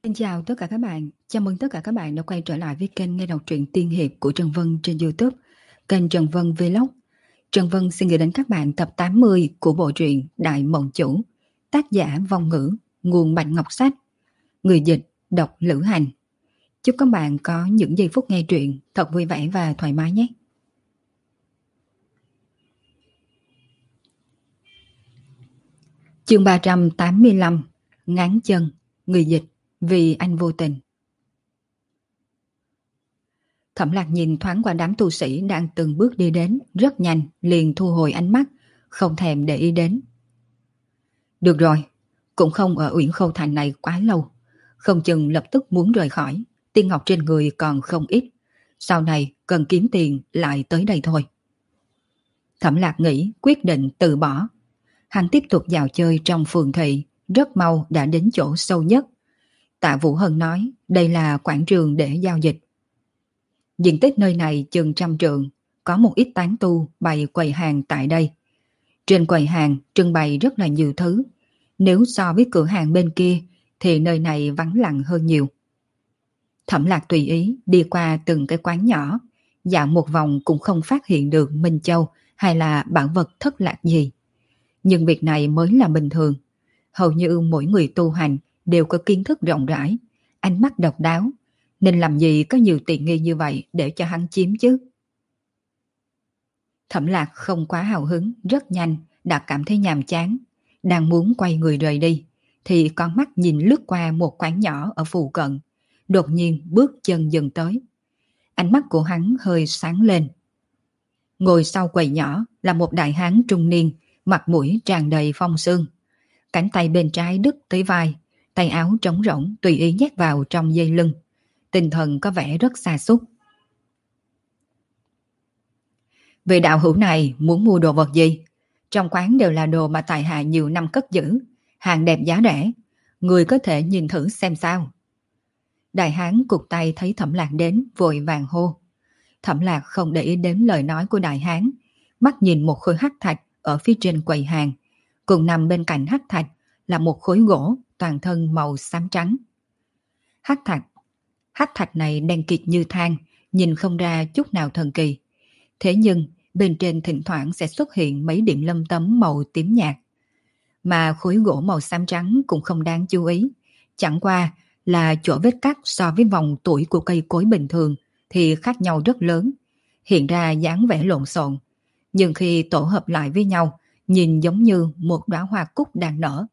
Xin chào tất cả các bạn, chào mừng tất cả các bạn đã quay trở lại với kênh nghe đọc truyện tiên hiệp của Trần Vân trên YouTube, kênh Trần Vân Vlog. Trần Vân xin gửi đến các bạn tập 80 của bộ truyện Đại Mộng Chủ, tác giả Vong Ngữ, nguồn Bạch Ngọc Sách, người dịch đọc Lữ Hành. Chúc các bạn có những giây phút nghe truyện thật vui vẻ và thoải mái nhé. Chương 385, Ngán chân, người dịch Vì anh vô tình. Thẩm Lạc nhìn thoáng qua đám tu sĩ đang từng bước đi đến, rất nhanh, liền thu hồi ánh mắt, không thèm để ý đến. Được rồi, cũng không ở Uyển Khâu Thành này quá lâu, không chừng lập tức muốn rời khỏi, tiên ngọc trên người còn không ít, sau này cần kiếm tiền lại tới đây thôi. Thẩm Lạc nghĩ quyết định từ bỏ. Hắn tiếp tục dạo chơi trong phường thị, rất mau đã đến chỗ sâu nhất. Tạ Vũ Hân nói đây là quảng trường để giao dịch. Diện tích nơi này chừng 100 trượng, có một ít tán tu bày quầy hàng tại đây. Trên quầy hàng trưng bày rất là nhiều thứ. Nếu so với cửa hàng bên kia thì nơi này vắng lặng hơn nhiều. Thẩm Lạc tùy ý đi qua từng cái quán nhỏ, dạo một vòng cũng không phát hiện được Minh Châu hay là bảo vật thất lạc gì. Nhưng việc này mới là bình thường. Hầu như mỗi người tu hành đều có kiến thức rộng rãi, ánh mắt độc đáo, nên làm gì có nhiều tiện nghi như vậy để cho hắn chiếm chứ. Thẩm Lạc không quá hào hứng, rất nhanh đã cảm thấy nhàm chán, đang muốn quay người rời đi thì con mắt nhìn lướt qua một quán nhỏ ở phụ cận, đột nhiên bước chân dừng tới. Ánh mắt của hắn hơi sáng lên. Ngồi sau quầy nhỏ là một đại hán trung niên, mặt mũi tràn đầy phong sương, cánh tay bên trái đứt tới vai, tay áo trống rỗng tùy ý nhét vào trong dây lưng, tinh thần có vẻ rất sa sút. Vị đạo hữu này muốn mua đồ vật gì? Trong quán đều là đồ mà tại hạ nhiều năm cất giữ, hàng đẹp giá rẻ, người có thể nhìn thử xem sao. Đại hán cụt tay thấy Thẩm Lạc đến vội vàng hô. Thẩm Lạc không để ý đến lời nói của đại hán, mắt nhìn một khối hắc thạch ở phía trên quầy hàng, cùng nằm bên cạnh hắc thạch là một khối gỗ toàn thân màu xám trắng. Hắc thạch này đen kịt như than, nhìn không ra chút nào thần kỳ. Thế nhưng bên trên thỉnh thoảng sẽ xuất hiện mấy điểm lâm tấm màu tím nhạt. Mà khối gỗ màu xám trắng cũng không đáng chú ý, chẳng qua là chỗ vết cắt so với vòng tuổi của cây cối bình thường thì khác nhau rất lớn, hiện ra dáng vẻ lộn xộn, nhưng khi tổ hợp lại với nhau, nhìn giống như một đóa hoa cúc đang nở.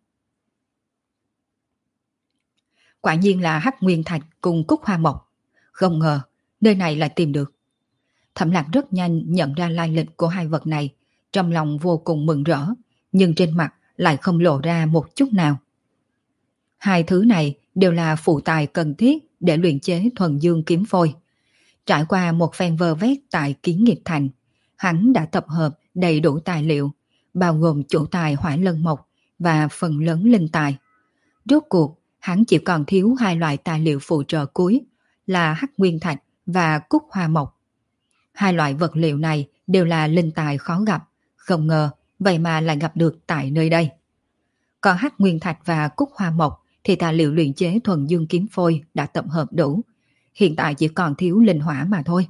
Quả nhiên là hắc nguyên thạch cùng cúc hoa mộc, không ngờ nơi này lại tìm được. Thẩm Lạc rất nhanh nhận ra lai lịch của hai vật này, trong lòng vô cùng mừng rỡ, nhưng trên mặt lại không lộ ra một chút nào. Hai thứ này đều là phụ tài cần thiết để luyện chế thuần dương kiếm phôi. Trải qua một phen vơ vét tại Kiến Nghiệp Thành, hắn đã tập hợp đầy đủ tài liệu, bao gồm chủ tài hỏa lân mộc và phần lớn linh tài. Rốt cuộc, hắn chỉ còn thiếu hai loại tài liệu phụ trợ cuối là hắc nguyên thạch và cúc hoa mộc. Hai loại vật liệu này đều là linh tài khó gặp, không ngờ vậy mà lại gặp được tại nơi đây. Còn hắc nguyên thạch và cúc hoa mộc thì tài liệu luyện chế thuần dương kiếm phôi đã tập hợp đủ, hiện tại chỉ còn thiếu linh hỏa mà thôi.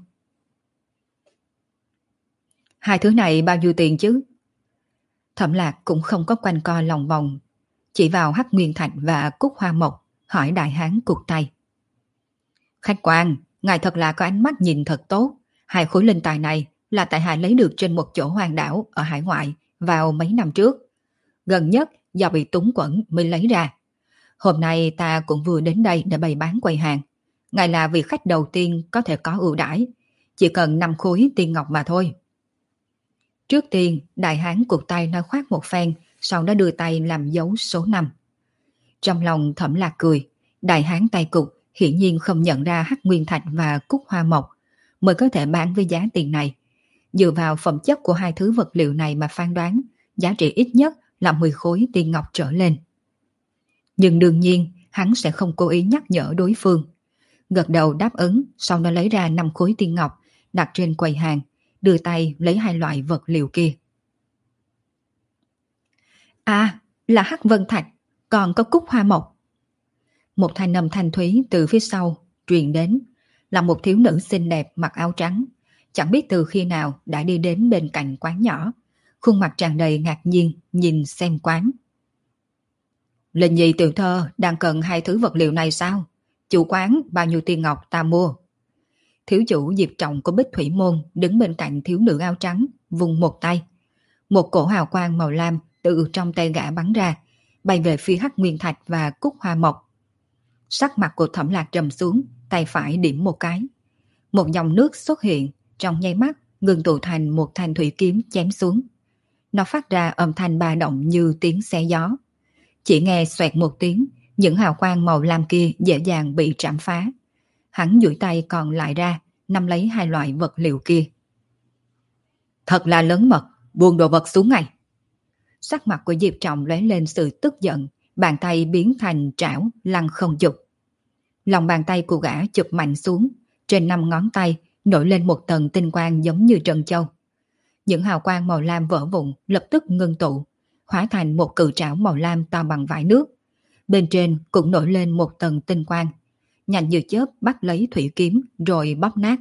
Hai thứ này bao nhiêu tiền chứ? Thẩm Lạc cũng không có quanh co lòng vòng, chỉ vào hắc nguyên thạch và cúc hoa mộc, hỏi đại hán cụt tay. Khách quan, ngài thật là có ánh mắt nhìn thật tốt. Hai khối linh tài này là tại hạ lấy được trên một chỗ hoang đảo ở hải ngoại vào mấy năm trước. Gần nhất do bị túng quẫn mới lấy ra. Hôm nay ta cũng vừa đến đây để bày bán quầy hàng. Ngài là vị khách đầu tiên có thể có ưu đãi, chỉ cần 5 khối tiên ngọc mà thôi. Trước tiên, đại hán cụt tay nói khoác một phen, sau đó đưa tay làm dấu số 5. Trong lòng Thẩm Lạc cười, đại hán tay cụt hiển nhiên không nhận ra hắc nguyên thạch và cúc hoa mộc, mới có thể bán với giá tiền này. Dựa vào phẩm chất của hai thứ vật liệu này mà phán đoán, giá trị ít nhất là 10 khối tiên ngọc trở lên. Nhưng đương nhiên, hắn sẽ không cố ý nhắc nhở đối phương. Gật đầu đáp ứng, sau đó lấy ra 5 khối tiên ngọc, đặt trên quầy hàng, đưa tay lấy hai loại vật liệu kia. À, là hắc vân thạch, còn có cúc hoa mộc. Một thanh âm thanh thúy từ phía sau truyền đến, là một thiếu nữ xinh đẹp mặc áo trắng, chẳng biết từ khi nào đã đi đến bên cạnh quán nhỏ, khuôn mặt tràn đầy ngạc nhiên nhìn xem quán. Linh Nhi tiểu thơ đang cần hai thứ vật liệu này sao? Chủ quán bao nhiêu tiền ngọc ta mua? Thiếu chủ Diệp Trọng của Bích Thủy Môn đứng bên cạnh thiếu nữ áo trắng, vùng một tay. Một cổ hào quang màu lam từ trong tay gã bắn ra, bay về phía Hắc Nguyên Thạch và Cúc Hoa Mộc. Sắc mặt của Thẩm Lạc trầm xuống, tay phải điểm một cái. Một dòng nước xuất hiện, trong nháy mắt ngừng tụ thành một thanh thủy kiếm chém xuống. Nó phát ra âm thanh ba động như tiếng xé gió. Chỉ nghe xoẹt một tiếng, những hào quang màu lam kia dễ dàng bị trảm phá. Hắn duỗi tay còn lại ra, nắm lấy hai loại vật liệu kia. Thật là lớn mật, buông đồ vật xuống ngay. Sắc mặt của Diệp Trọng lóe lên sự tức giận, bàn tay biến thành trảo lăn không chụp. Lòng bàn tay của gã chụp mạnh xuống, trên 5 ngón tay nổi lên một tầng tinh quang giống như trân châu. Những hào quang màu lam vỡ vụn lập tức ngưng tụ, hóa thành một cự trảo màu lam to bằng vải nước. Bên trên cũng nổi lên một tầng tinh quang, nhanh như chớp bắt lấy thủy kiếm rồi bóp nát.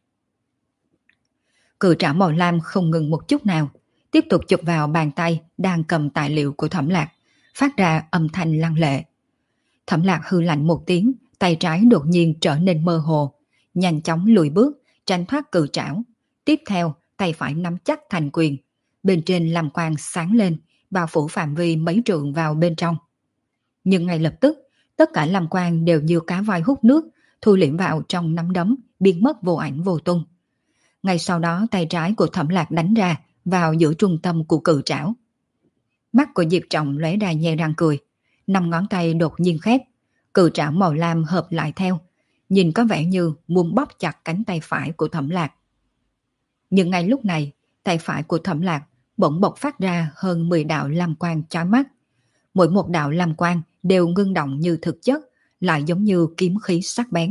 Cự trảo màu lam không ngừng một chút nào, tiếp tục chụp vào bàn tay đang cầm tài liệu của Thẩm Lạc, phát ra âm thanh lăng lệ. Thẩm Lạc hư lạnh một tiếng, tay trái đột nhiên trở nên mơ hồ, nhanh chóng lùi bước, tránh thoát cự trảo. Tiếp theo, tay phải nắm chắc thành quyền, bên trên lam quang sáng lên, bao phủ phạm vi mấy trượng vào bên trong. Nhưng ngay lập tức, tất cả lam quang đều như cá voi hút nước, thu liễm vào trong nắm đấm, biến mất vô ảnh vô tung. Ngay sau đó tay trái của Thẩm Lạc đánh ra vào giữa trung tâm của cự trảo. Mắt của Diệp Trọng lóe ra nhe răng cười, 5 ngón tay đột nhiên khép, cự trảo màu lam hợp lại theo, nhìn có vẻ như muốn bóp chặt cánh tay phải của Thẩm Lạc. Nhưng ngay lúc này, tay phải của Thẩm Lạc bỗng bộc phát ra hơn 10 đạo lam quang chói mắt. Mỗi một đạo lam quang đều ngưng động như thực chất, lại giống như kiếm khí sắc bén.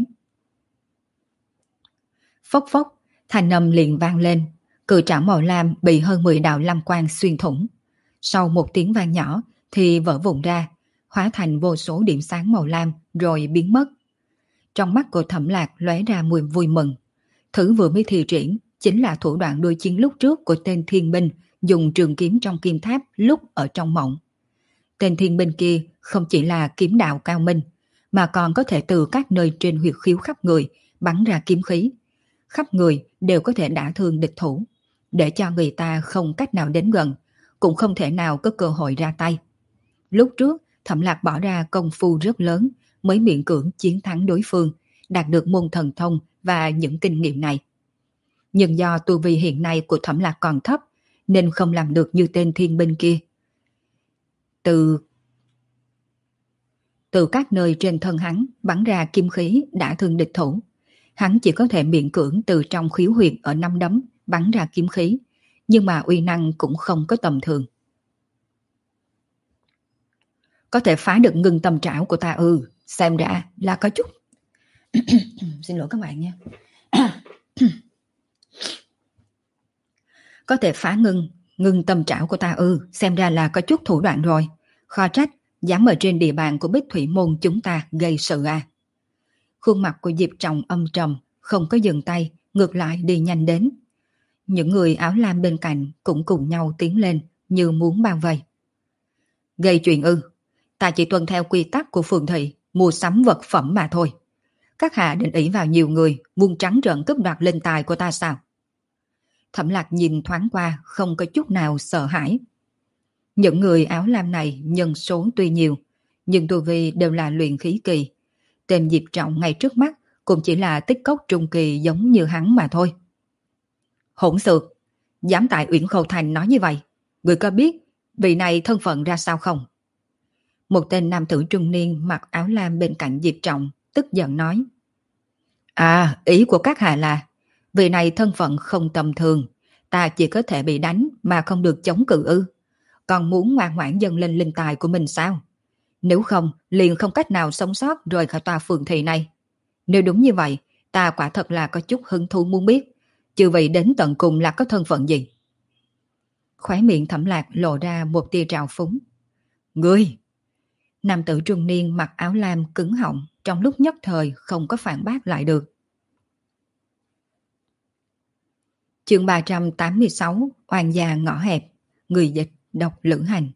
Phốc phốc, thanh âm liền vang lên, cự trảo màu lam bị hơn 10 đạo lam quang xuyên thủng. Sau một tiếng vang nhỏ thì vỡ vụn ra, hóa thành vô số điểm sáng màu lam rồi biến mất. Trong mắt của Thẩm Lạc lóe ra mùi vui mừng. Thứ vừa mới thi triển chính là thủ đoạn đối chiến lúc trước của tên thiên binh dùng trường kiếm trong kim tháp lúc ở trong mộng. Tên thiên binh kia không chỉ là kiếm đạo cao minh, mà còn có thể từ các nơi trên huyệt khiếu khắp người bắn ra kiếm khí. Khắp người đều có thể đả thương địch thủ, để cho người ta không cách nào đến gần, cũng không thể nào có cơ hội ra tay. Lúc trước, Thẩm Lạc bỏ ra công phu rất lớn mới miễn cưỡng chiến thắng đối phương, đạt được môn thần thông và những kinh nghiệm này. Nhưng do tu vi hiện nay của Thẩm Lạc còn thấp, nên không làm được như tên thiên binh kia. Từ các nơi trên thân hắn bắn ra kim khí đã thương địch thủ. Hắn chỉ có thể miễn cưỡng từ trong khiếu huyệt ở năm đấm bắn ra kiếm khí, nhưng mà uy năng cũng không có tầm thường. Có thể phá được ngưng tâm trảo của ta xem ra là có chút. Xin lỗi các bạn nha. Có thể phá ngưng tâm trảo của ta xem ra là có chút thủ đoạn rồi. Khó trách, dám ở trên địa bàn của Bích Thủy Môn chúng ta gây sự à. Khuôn mặt của Diệp Trọng âm trầm, không có dừng tay, ngược lại đi nhanh đến. Những người áo lam bên cạnh cũng cùng nhau tiến lên như muốn bao vây. Gây chuyện ta chỉ tuân theo quy tắc của phường thị, mua sắm vật phẩm mà thôi. Các hạ định ỷ vào nhiều người, muốn trắng trợn cướp đoạt linh tài của ta sao? Thẩm Lạc nhìn thoáng qua không có chút nào sợ hãi. Những người áo lam này nhân số tuy nhiều, nhưng tu vi đều là luyện khí kỳ. Tên Diệp Trọng ngay trước mắt cũng chỉ là tích cốc trung kỳ giống như hắn mà thôi. Hỗn xược, dám tại Uyển Khâu Thành nói như vậy, người có biết vị này thân phận ra sao không? Một tên nam tử trung niên mặc áo lam bên cạnh Diệp Trọng tức giận nói. À, ý của các hạ là vị này thân phận không tầm thường, ta chỉ có thể bị đánh mà không được chống cự còn muốn ngoan ngoãn dâng lên linh tài của mình sao? Nếu không, liền không cách nào sống sót rời khỏi tòa phường thị này. Nếu đúng như vậy, ta quả thật là có chút hứng thú muốn biết, chư vị đến tận cùng là có thân phận gì? Khóe miệng Thẩm Lạc lộ ra một tia trào phúng. Ngươi! Nam tử trung niên mặc áo lam cứng họng, trong lúc nhất thời không có phản bác lại được. Chương 386, oan gia ngõ hẹp, người dịch độc lữ hành.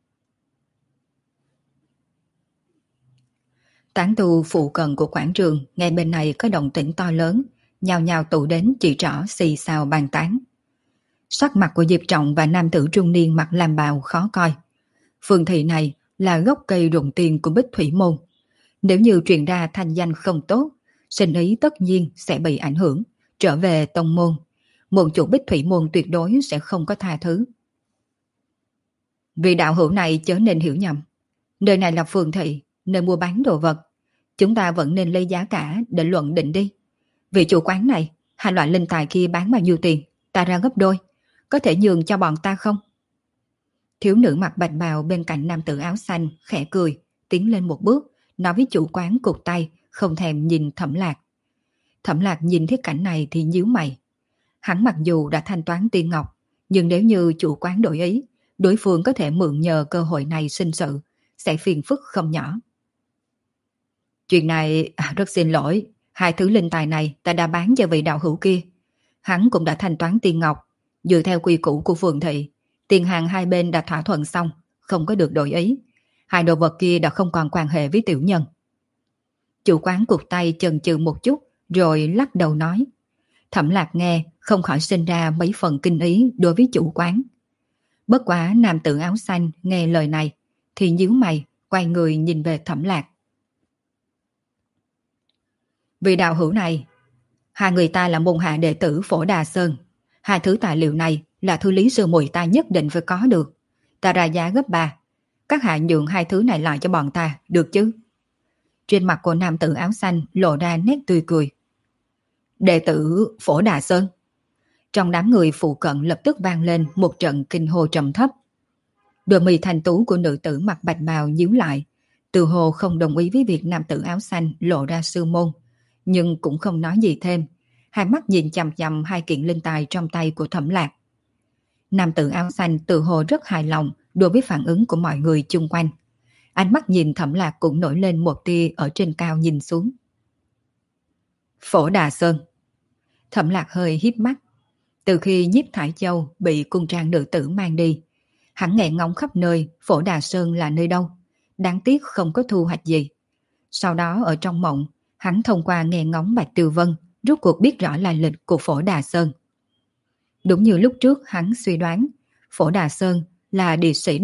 Tán tu phụ cận của quảng trường ngay bên này có động tĩnh to lớn, nhào nhào tụ đến chỉ trỏ xì xào bàn tán. Sắc mặt của Diệp Trọng và nam tử trung niên mặc lam bào khó coi. Phương thị này là gốc cây rụng tiền của Bích Thủy Môn. Nếu như truyền ra thanh danh không tốt, sinh ý tất nhiên sẽ bị ảnh hưởng, trở về tông môn. Môn chủ Bích Thủy Môn tuyệt đối sẽ không có tha thứ. Vì đạo hữu này chớ nên hiểu nhầm. Nơi này là phường thị, nơi mua bán đồ vật. Chúng ta vẫn nên lấy giá cả để luận định đi. Vị chủ quán này, hai loại linh tài kia bán bao nhiêu tiền, ta ra gấp đôi. Có thể nhường cho bọn ta không? Thiếu nữ mặc bạch bào bên cạnh nam tử áo xanh khẽ cười, tiến lên một bước, nói với chủ quán cụt tay, không thèm nhìn Thẩm Lạc. Thẩm Lạc nhìn thấy cảnh này thì nhíu mày. Hắn mặc dù đã thanh toán tiền ngọc, nhưng nếu như chủ quán đổi ý, đối phương có thể mượn nhờ cơ hội này sinh sự, sẽ phiền phức không nhỏ. Chuyện này, rất xin lỗi, hai thứ linh tài này ta đã bán cho vị đạo hữu kia. Hắn cũng đã thanh toán tiền ngọc, dựa theo quy củ của phường thị, tiền hàng hai bên đã thỏa thuận xong, không có được đổi ý. Hai đồ vật kia đã không còn quan hệ với tiểu nhân. Chủ quán cụt tay chần chừ một chút, rồi lắc đầu nói. Thẩm Lạc nghe, không khỏi sinh ra mấy phần kinh ý đối với chủ quán. Bất quá nam tử áo xanh nghe lời này, thì nhíu mày, quay người nhìn về Thẩm Lạc. Vị đạo hữu này, hai người ta là môn hạ đệ tử Phổ Đà Sơn. Hai thứ tài liệu này là thứ lý sư muội ta nhất định phải có được. Ta ra giá gấp 3. Các hạ nhượng hai thứ này lại cho bọn ta, được chứ? Trên mặt của nam tử áo xanh lộ ra nét tươi cười. Đệ tử Phổ Đà Sơn. Trong đám người phụ cận lập tức vang lên một trận kinh hô trầm thấp. Đôi mì thanh tú của nữ tử mặc bạch bào nhíu lại, từ hồ không đồng ý với việc nam tử áo xanh lộ ra sư môn, nhưng cũng không nói gì thêm. Hai mắt nhìn chằm chằm hai kiện linh tài trong tay của Thẩm Lạc. Nam tử áo xanh từ hồ rất hài lòng đối với phản ứng của mọi người chung quanh. Ánh mắt nhìn Thẩm Lạc cũng nổi lên một tia ở trên cao nhìn xuống. Phổ Đà Sơn. Thẩm Lạc hơi híp mắt. Từ khi Nhiếp Thải Châu bị cung trang nữ tử mang đi, hắn nghe ngóng khắp nơi Phổ Đà Sơn là nơi đâu. Đáng tiếc không có thu hoạch gì. Sau đó ở trong mộng, hắn thông qua nghe ngóng Bạch Từ Vân, rốt cuộc biết rõ lai lịch của Phổ Đà Sơn. Đúng như lúc trước hắn suy đoán, Phổ Đà Sơn là địa sĩ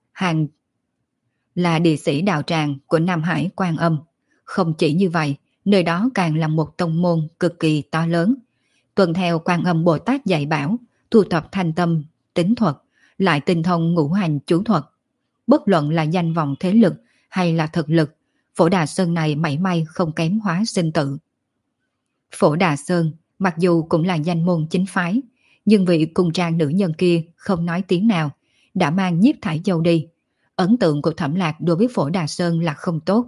đạo tràng của Nam Hải Quan Âm. Không chỉ như vậy, nơi đó càng là một tông môn cực kỳ to lớn. Tuân theo Quan Âm Bồ Tát dạy bảo, thu thập thanh tâm, tính thuật, lại tinh thông ngũ hành chú thuật. Bất luận là danh vọng thế lực hay là thực lực, Phổ Đà Sơn này mảy may không kém Hóa Sinh Tự. Phổ Đà Sơn mặc dù cũng là danh môn chính phái, nhưng vị cung trang nữ nhân kia không nói tiếng nào, đã mang Nhiếp Thải Châu đi. Ấn tượng của Thẩm Lạc đối với Phổ Đà Sơn là không tốt.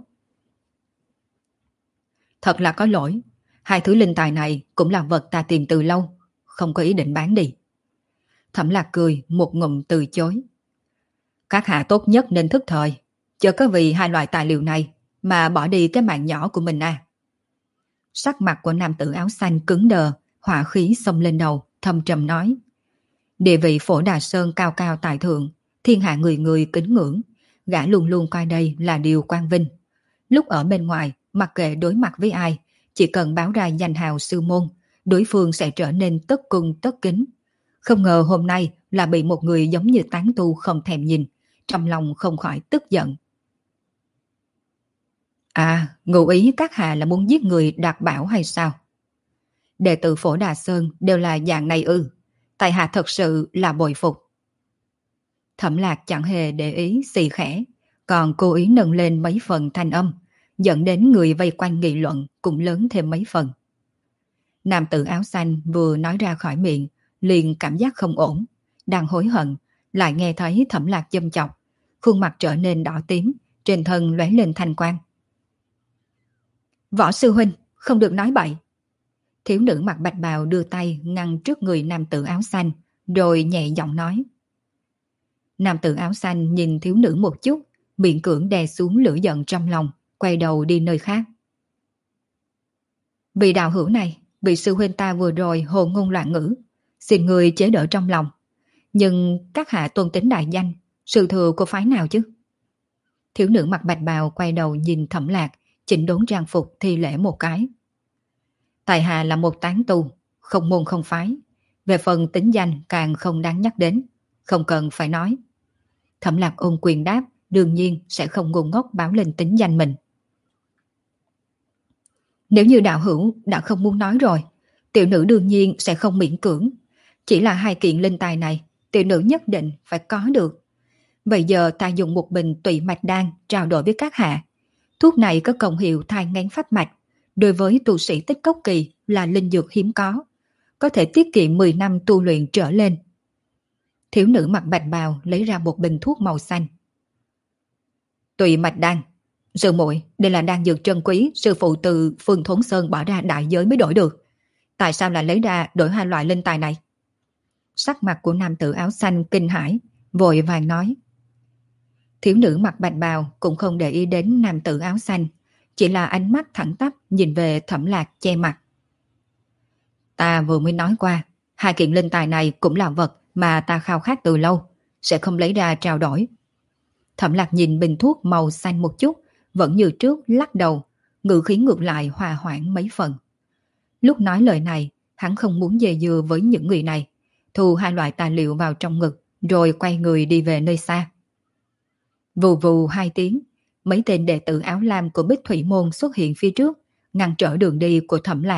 Thật là có lỗi, hai thứ linh tài này cũng là vật ta tìm từ lâu, không có ý định bán đi. Thẩm Lạc cười một ngụm từ chối. Các hạ tốt nhất nên thức thời, chớ có vì hai loại tài liệu này mà bỏ đi cái mạng nhỏ của mình à. Sắc mặt của nam tử áo xanh cứng đờ, hỏa khí xông lên đầu, thâm trầm nói. Địa vị Phổ Đà Sơn cao cao tại thượng, thiên hạ người người kính ngưỡng, gã luôn luôn coi đây là điều quang vinh. Lúc ở bên ngoài, mặc kệ đối mặt với ai, chỉ cần báo ra danh hào sư môn, đối phương sẽ trở nên tất cung tất kính. Không ngờ hôm nay là bị một người giống như tán tu không thèm nhìn, trong lòng không khỏi tức giận. À, ngụ ý các hạ là muốn giết người đoạt bảo hay sao? Đệ tử Phổ Đà Sơn đều là dạng này ư? Tại hạ thật sự là bội phục. Thẩm Lạc chẳng hề để ý xì khẽ, còn cố ý nâng lên mấy phần thanh âm, dẫn đến người vây quanh nghị luận cũng lớn thêm mấy phần. Nam tử áo xanh vừa nói ra khỏi miệng, liền cảm giác không ổn, đang hối hận, lại nghe thấy Thẩm Lạc châm chọc, khuôn mặt trở nên đỏ tím, trên thân lóe lên thanh quang. Võ sư huynh, không được nói bậy. Thiếu nữ mặc bạch bào đưa tay ngăn trước người nam tử áo xanh, rồi nhẹ giọng nói. Nam tử áo xanh nhìn thiếu nữ một chút, miễn cưỡng đè xuống lửa giận trong lòng, quay đầu đi nơi khác. Vị đạo hữu này, vị sư huynh ta vừa rồi hồ ngôn loạn ngữ, xin người chế đỡ trong lòng. Nhưng các hạ tôn tính đại danh, sự thừa của phái nào chứ? Thiếu nữ mặc bạch bào quay đầu nhìn Thẩm Lạc, chỉnh đốn trang phục thi lễ một cái. Tại hạ là một tán tu, không môn không phái. Về phần tính danh càng không đáng nhắc đến, không cần phải nói. Thẩm Lạc ôn quyền đáp, đương nhiên sẽ không ngu ngốc báo lên tính danh mình. Nếu như đạo hữu đã không muốn nói rồi, tiểu nữ đương nhiên sẽ không miễn cưỡng. Chỉ là 2 kiện linh tài này, tiểu nữ nhất định phải có được. Bây giờ ta dùng một bình tụy mạch đan trao đổi với các hạ. Thuốc này có công hiệu thai ngén phách mạch, đối với tu sĩ tích cốc kỳ là linh dược hiếm có thể tiết kiệm 10 năm tu luyện trở lên. Thiếu nữ mặc bạch bào lấy ra một bình thuốc màu xanh. Tụy mạch đan, sư muội, đây là đan dược trân quý, sư phụ từ Phương Thốn Sơn bỏ ra đại giới mới đổi được. Tại sao lại lấy ra đổi 2 loại linh tài này? Sắc mặt của nam tử áo xanh kinh hãi, vội vàng nói. Thiếu nữ mặc bạch bào cũng không để ý đến nam tử áo xanh, chỉ là ánh mắt thẳng tắp nhìn về Thẩm Lạc che mặt. Ta vừa mới nói qua, 2 kiện linh tài này cũng là vật mà ta khao khát từ lâu, sẽ không lấy ra trao đổi. Thẩm Lạc nhìn bình thuốc màu xanh một chút, vẫn như trước lắc đầu, ngữ khí ngược lại hòa hoãn mấy phần. Lúc nói lời này, hắn không muốn dè dưa với những người này, thu 2 loại tài liệu vào trong ngực, rồi quay người đi về nơi xa. Vù vù 2 tiếng, mấy tên đệ tử áo lam của Bích Thủy Môn xuất hiện phía trước, ngăn trở đường đi của Thẩm Lạc.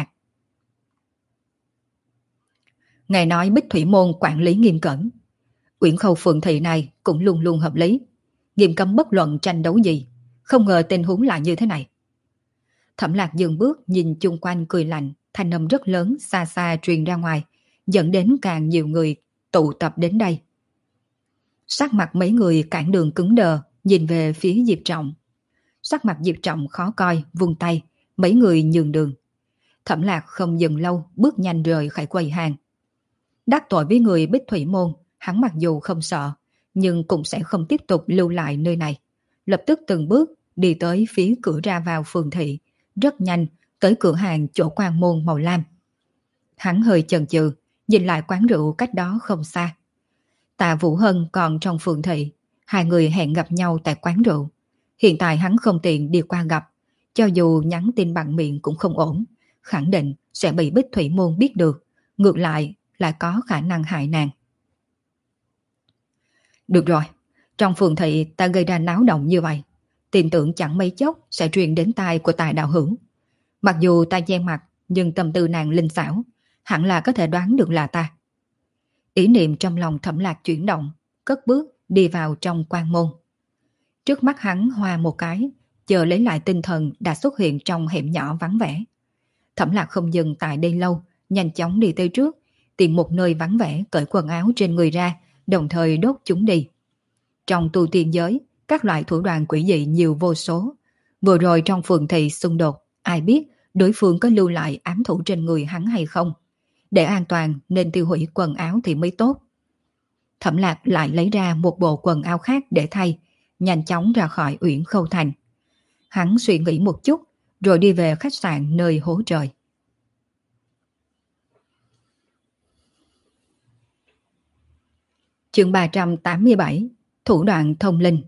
Nghe nói Bích Thủy Môn quản lý nghiêm cẩn, Uyển Khâu phường thị này cũng luôn luôn hợp lý, nghiêm cấm bất luận tranh đấu gì, không ngờ tình huống lại như thế này. Thẩm Lạc dừng bước nhìn chung quanh cười lạnh, thanh âm rất lớn xa xa truyền ra ngoài, dẫn đến càng nhiều người tụ tập đến đây. Sắc mặt mấy người cản đường cứng đờ, nhìn về phía Diệp Trọng. Sắc mặt Diệp Trọng khó coi, vung tay, mấy người nhường đường. Thẩm Lạc không dừng lâu, bước nhanh rời khỏi quầy hàng. Đắc tội với người Bích Thủy Môn, hắn mặc dù không sợ, nhưng cũng sẽ không tiếp tục lưu lại nơi này. Lập tức từng bước đi tới phía cửa ra vào phường thị, rất nhanh tới cửa hàng chỗ quan môn màu lam. Hắn hơi chần chừ, nhìn lại quán rượu cách đó không xa. Tạ Vũ Hân còn trong phường thị, 2 người hẹn gặp nhau tại quán rượu. Hiện tại hắn không tiện đi qua gặp, cho dù nhắn tin bằng miệng cũng không ổn, khẳng định sẽ bị Bích Thủy Môn biết được, ngược lại có khả năng hại nàng. Được rồi, trong phường thị ta gây ra náo động như vậy, tin tưởng chẳng mấy chốc sẽ truyền đến tai của Tài đạo hữu. Mặc dù ta che mặt, nhưng tâm tư nàng linh xảo, hẳn là có thể đoán được là ta. Ý niệm trong lòng Thẩm Lạc chuyển động, cất bước đi vào trong quan môn. Trước mắt hắn hoa một cái, chờ lấy lại tinh thần đã xuất hiện trong hẻm nhỏ vắng vẻ. Thẩm Lạc không dừng tại đây lâu, nhanh chóng đi tới trước, tìm một nơi vắng vẻ cởi quần áo trên người ra, đồng thời đốt chúng đi. Trong tu tiên giới, các loại thủ đoạn quỷ dị nhiều vô số. Vừa rồi trong phường thị xung đột, ai biết đối phương có lưu lại ám thủ trên người hắn hay không. Để an toàn nên tiêu hủy quần áo thì mới tốt. Thẩm Lạc lại lấy ra một bộ quần áo khác để thay, nhanh chóng ra khỏi Uyển Khâu Thành. Hắn suy nghĩ một chút, rồi đi về khách sạn nơi hố trời. Chương 387, thủ đoạn thông linh.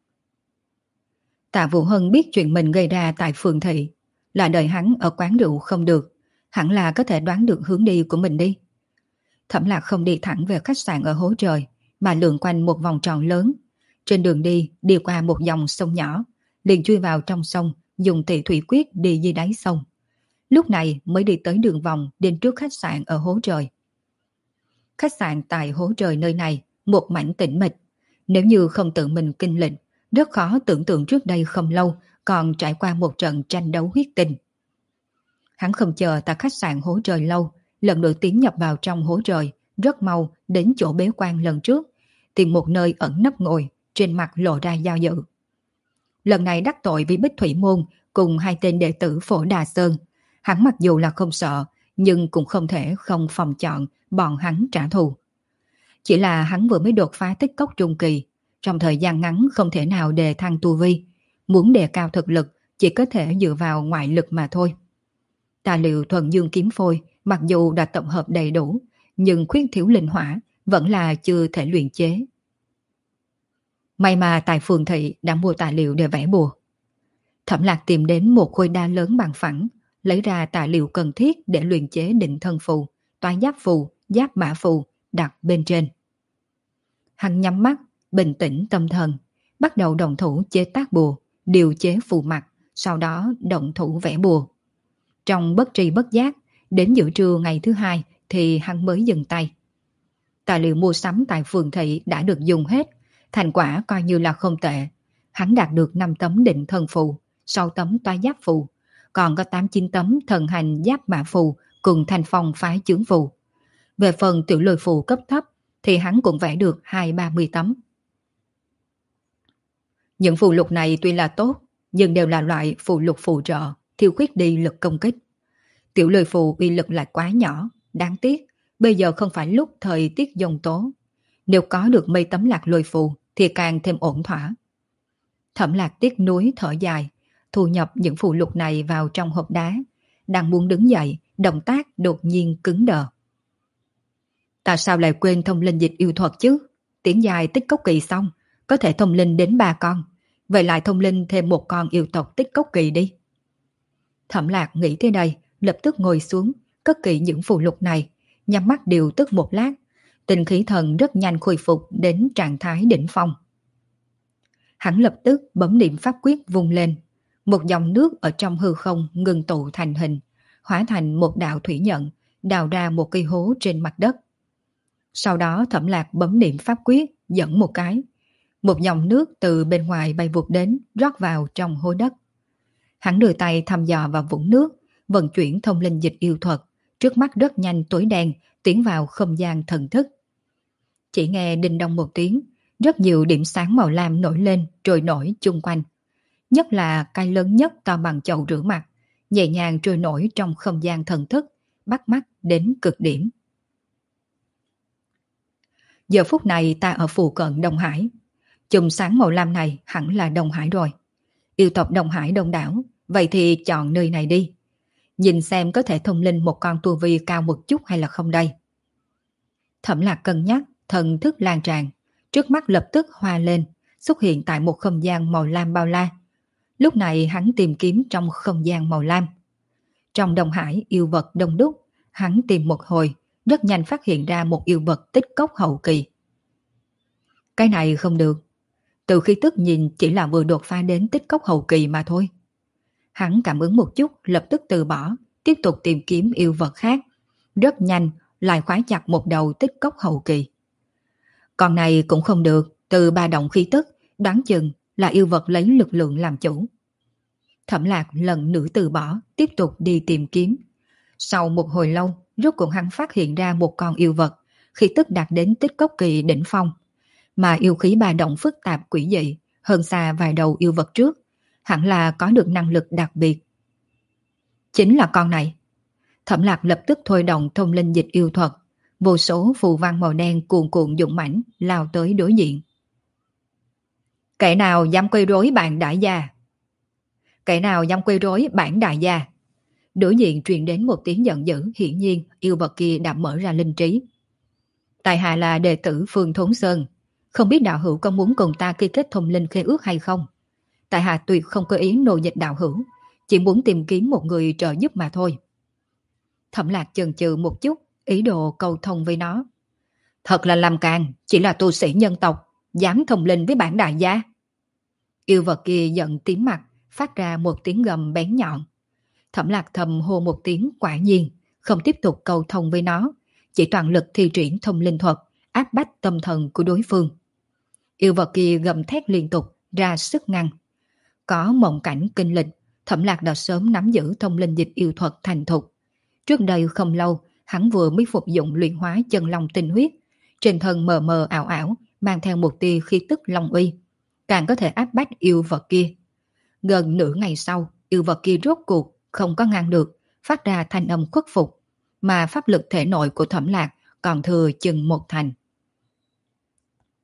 Tạ Vũ Hân biết chuyện mình gây ra tại phường thị, là đợi hắn ở quán rượu không được, hẳn là có thể đoán được hướng đi của mình đi. Thẩm Lạc không đi thẳng về khách sạn ở hố trời, mà lượn quanh một vòng tròn lớn. Trên đường đi qua một dòng sông nhỏ, liền chui vào trong sông, dùng Tị Thủy Quyết đi dưới đáy sông. Lúc này mới đi tới đường vòng đến trước khách sạn ở hố trời. Khách sạn tại hố trời nơi này, một mảnh tĩnh mịch. Nếu như không tự mình kinh lịch, rất khó tưởng tượng trước đây không lâu còn trải qua một trận tranh đấu huyết tinh. Hắn không chờ tại khách sạn hố trời lâu, lần lượt tiến nhập vào trong hố trời, rất mau đến chỗ bế quan lần trước, tìm một nơi ẩn nấp ngồi, trên mặt lộ ra dao dự. Lần này đắc tội với Bích Thủy Môn cùng 2 tên đệ tử Phổ Đà Sơn, hắn mặc dù là không sợ, nhưng cũng không thể không phòng chọn bọn hắn trả thù. Chỉ là hắn vừa mới đột phá tích cốc trung kỳ, Trong thời gian ngắn không thể nào đề thăng tu vi, muốn đề cao thực lực chỉ có thể dựa vào ngoại lực mà thôi. Tài liệu thuần dương kiếm phôi mặc dù đã tổng hợp đầy đủ, nhưng khuyết thiếu linh hỏa vẫn là chưa thể luyện chế. May mà tại phường thị đã mua tài liệu để vẽ bùa. Thẩm Lạc tìm đến một khối đá lớn bằng phẳng, lấy ra tài liệu cần thiết để luyện chế định thân phù, toái giáp phù, giáp mã phù đặt bên trên. Hắn nhắm mắt, bình tĩnh tâm thần, bắt đầu động thủ chế tác bùa, điều chế phù mặt, sau đó động thủ vẽ bùa. Trong bất tri bất giác, đến giữa trưa ngày thứ hai thì hắn mới dừng tay. Tài liệu mua sắm tại phường thị đã được dùng hết, thành quả coi như là không tệ. Hắn đạt được 5 tấm định thân phù, 6 tấm toái giáp phù, còn có 8-9 tấm thần hành giáp mã phù cùng thanh phong phái chướng phù. Về phần tiểu lôi phù cấp thấp thì hắn cũng vẽ được 20-30 tấm. Những phù lục này tuy là tốt, nhưng đều là loại phù lục phù trợ, thiếu khuyết đi lực công kích. Tiểu lôi phù uy lực lại quá nhỏ, đáng tiếc, bây giờ không phải lúc thời tiết giông tố. Nếu có được mấy tấm lạc lôi phù thì càng thêm ổn thỏa. Thẩm Lạc tiếc nuối thở dài, thu nhập những phù lục này vào trong hộp đá, đang muốn đứng dậy, động tác đột nhiên cứng đờ. Tại sao lại quên thông linh dịch yêu thuật chứ? Tiến dài tích cốc kỳ xong, có thể thông linh đến 3 con, vậy lại thông linh thêm một con yêu tộc tích cốc kỳ đi. Thẩm Lạc nghĩ thế đây, lập tức ngồi xuống, cất kỹ những phù lục này, nhắm mắt điều tức một lát, tinh khí thần rất nhanh khôi phục đến trạng thái đỉnh phong. Hắn lập tức bấm niệm pháp quyết vung lên, một dòng nước ở trong hư không ngưng tụ thành hình, hóa thành một đạo thủy nhận, đào ra một cây hố trên mặt đất. Sau đó Thẩm Lạc bấm niệm pháp quyết, dẫn một cái, một dòng nước từ bên ngoài bay vụt đến, rót vào trong hố đất. Hắn đưa tay thăm dò vào vũng nước, vận chuyển thông linh dịch yêu thuật, trước mắt rất nhanh tối đen, tiến vào không gian thần thức. Chỉ nghe đinh đông một tiếng, rất nhiều điểm sáng màu lam nổi lên, trôi nổi chung quanh. Nhất là cái lớn nhất to bằng chậu rửa mặt, nhẹ nhàng trôi nổi trong không gian thần thức, bắt mắt đến cực điểm. Giờ phút này ta ở phụ cận Đông Hải. Chùm sáng màu lam này hẳn là Đông Hải rồi. Yêu tộc Đông Hải đông đảo, vậy thì chọn nơi này đi. Nhìn xem có thể thông linh một con tu vi cao một chút hay là không đây. Thẩm Lạc cân nhắc, thần thức lan tràn, trước mắt lập tức hoa lên, xuất hiện tại một không gian màu lam bao la. Lúc này hắn tìm kiếm trong không gian màu lam. Trong Đông Hải yêu vật đông đúc, hắn tìm một hồi, rất nhanh phát hiện ra một yêu vật tích cốc hậu kỳ. Cái này không được. Từ khi tức nhìn chỉ là vừa đột phá đến tích cốc hậu kỳ mà thôi. Hắn cảm ứng một chút, lập tức từ bỏ, tiếp tục tìm kiếm yêu vật khác. Rất nhanh, lại khóa chặt một đầu tích cốc hậu kỳ. Còn này cũng không được, từ ba động khí tức, đoán chừng là yêu vật lấy lực lượng làm chủ. Thẩm Lạc lần nữa từ bỏ, tiếp tục đi tìm kiếm. Sau một hồi lâu, rốt cuộc hắn phát hiện ra một con yêu vật, khí tức đạt đến tích cốc kỳ đỉnh phong. Mà yêu khí ba động phức tạp quỷ dị, hơn xa vài đầu yêu vật trước, hẳn là có được năng lực đặc biệt. Chính là con này. Thẩm Lạc lập tức thôi động thông linh dịch yêu thuật, vô số phù văn màu đen cuồn cuộn dũng mãnh lao tới đối diện. Kẻ nào dám quấy rối bản đại gia? Kẻ nào dám quấy rối bản đại gia? Đối diện truyền đến một tiếng giận dữ, hiển nhiên yêu vật kia đã mở ra linh trí. Tại hạ là đệ tử Phương Thốn Sơn, không biết đạo hữu có muốn cùng ta ký kết thông linh khế ước hay không? Tại hạ tuyệt không có ý nô dịch đạo hữu, chỉ muốn tìm kiếm một người trợ giúp mà thôi. Thẩm Lạc chần chừ một chút, ý đồ cầu thông với nó. Thật là làm càn, chỉ là tu sĩ nhân tộc, dám thông linh với bản đại gia. Yêu vật kia giận tím mặt, phát ra một tiếng gầm bén nhọn. Thẩm Lạc thầm hô một tiếng quả nhiên, không tiếp tục cầu thông với nó, chỉ toàn lực thi triển thông linh thuật, áp bách tâm thần của đối phương. Yêu vật kia gầm thét liên tục, ra sức ngăn. Có mộng cảnh kinh lịch, Thẩm Lạc đã sớm nắm giữ thông linh dịch yêu thuật thành thục. Trước đây không lâu, hắn vừa mới phục dụng luyện hóa chân long tinh huyết, trên thân mờ mờ ảo ảo, mang theo một tia khí tức long uy, càng có thể áp bách yêu vật kia. Gần nửa ngày sau, yêu vật kia rốt cuộc không có ngăn được, phát ra thanh âm khuất phục, mà pháp lực thể nội của Thẩm Lạc còn thừa chừng một thành.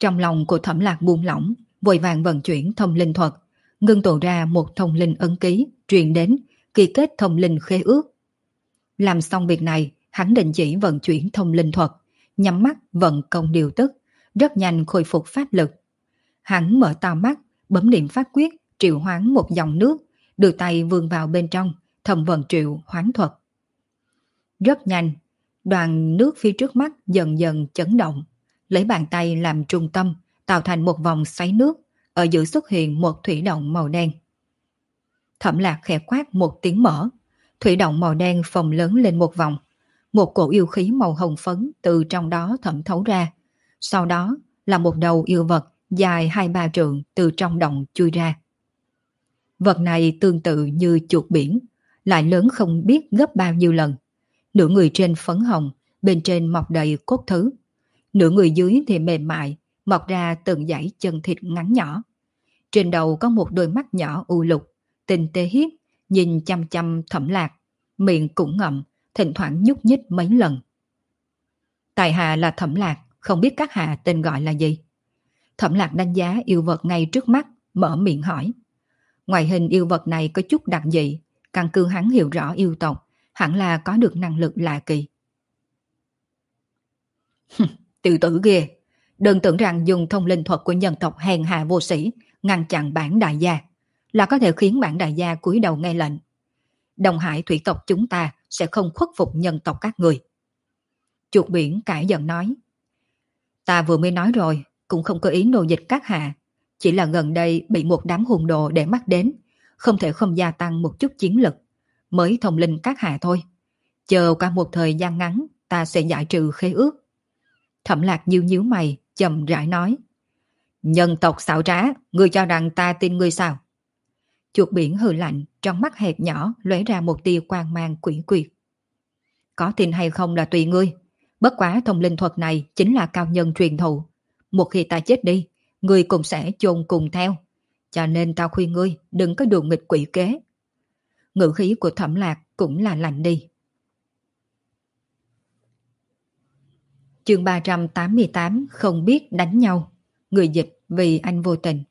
Trong lòng của Thẩm Lạc buông lỏng, vội vàng vận chuyển thông linh thuật, ngưng tụ ra một thông linh ấn ký, truyền đến, ký kết thông linh khế ước. Làm xong việc này, hắn định chỉ vận chuyển thông linh thuật, nhắm mắt vận công điều tức, rất nhanh khôi phục pháp lực. Hắn mở to mắt, bấm niệm pháp quyết, triệu hoán một dòng nước, đưa tay vươn vào bên trong, thầm vận triệu hoán thuật. Rất nhanh, đoàn nước phía trước mắt dần dần chấn động, lấy bàn tay làm trung tâm, tạo thành một vòng xoáy nước, ở giữa xuất hiện một thủy động màu đen. Thẩm Lạc khẽ quát một tiếng mở, thủy động màu đen phồng lớn lên một vòng, một cổ yêu khí màu hồng phấn từ trong đó thẩm thấu ra, sau đó là một đầu yêu vật dài 2-3 trượng từ trong động chui ra. Vật này tương tự như chuột biển, lại lớn không biết gấp bao nhiêu lần. Nửa người trên phấn hồng, bên trên mọc đầy cốt thứ. Nửa người dưới thì mềm mại, mọc ra từng dãy chân thịt ngắn nhỏ. Trên đầu có một đôi mắt nhỏ u lục, tinh tế hiếp, nhìn chăm chăm Thẩm Lạc, miệng cũng ngậm, thỉnh thoảng nhúc nhích mấy lần. Tại hạ là Thẩm Lạc, không biết các hạ tên gọi là gì? Thẩm Lạc đánh giá yêu vật ngay trước mắt, mở miệng hỏi. Ngoại hình yêu vật này có chút đặc dị, căn cứ hắn hiểu rõ yêu tộc, hẳn là có được năng lực lạ kỳ. Tiểu tử kia, đừng tưởng rằng dùng thông linh thuật của nhân tộc hèn hạ vô sĩ ngăn chặn bản đại gia là có thể khiến bản đại gia cúi đầu nghe lệnh. Đông Hải thủy tộc chúng ta sẽ không khuất phục nhân tộc các người. Chuột biển cãi giận nói. Ta vừa mới nói rồi, cũng không có ý nô dịch các hạ, chỉ là gần đây bị một đám hùng đồ để mắt đến, không thể không gia tăng một chút chiến lực, mới thông linh các hạ thôi. Chờ qua một thời gian ngắn, ta sẽ giải trừ khế ước. Thẩm Lạc nhíu nhíu mày, chậm rãi nói. Nhân tộc xảo trá, ngươi cho rằng ta tin ngươi sao? Chuột biển hừ lạnh, trong mắt hẹp nhỏ lóe ra một tia quang mang quỷ quyệt. Có tin hay không là tùy ngươi, bất quá thông linh thuật này chính là cao nhân truyền thụ. Một khi ta chết đi, ngươi cũng sẽ chôn cùng theo. Cho nên tao khuyên ngươi đừng có đùa nghịch quỷ kế. Ngữ khí của Thẩm Lạc cũng là lạnh đi. Chương 388 không biết đánh nhau. Người dịch vì anh vô tình.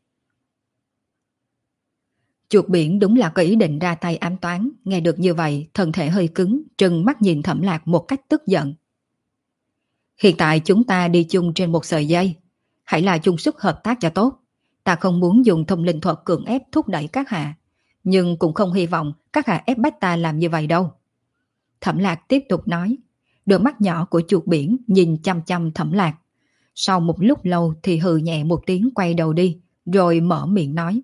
Chuột biển đúng là có ý định ra tay ám toán, nghe được như vậy, thân thể hơi cứng, trừng mắt nhìn Thẩm Lạc một cách tức giận. Hiện tại chúng ta đi chung trên một sợi dây, hãy là chung sức hợp tác cho tốt. Ta không muốn dùng thông linh thuật cưỡng ép thúc đẩy các hạ, nhưng cũng không hy vọng các hạ ép bách ta làm như vậy đâu. Thẩm Lạc tiếp tục nói, đôi mắt nhỏ của chuột biển nhìn chăm chăm Thẩm Lạc. Sau một lúc lâu thì hừ nhẹ một tiếng quay đầu đi, rồi mở miệng nói.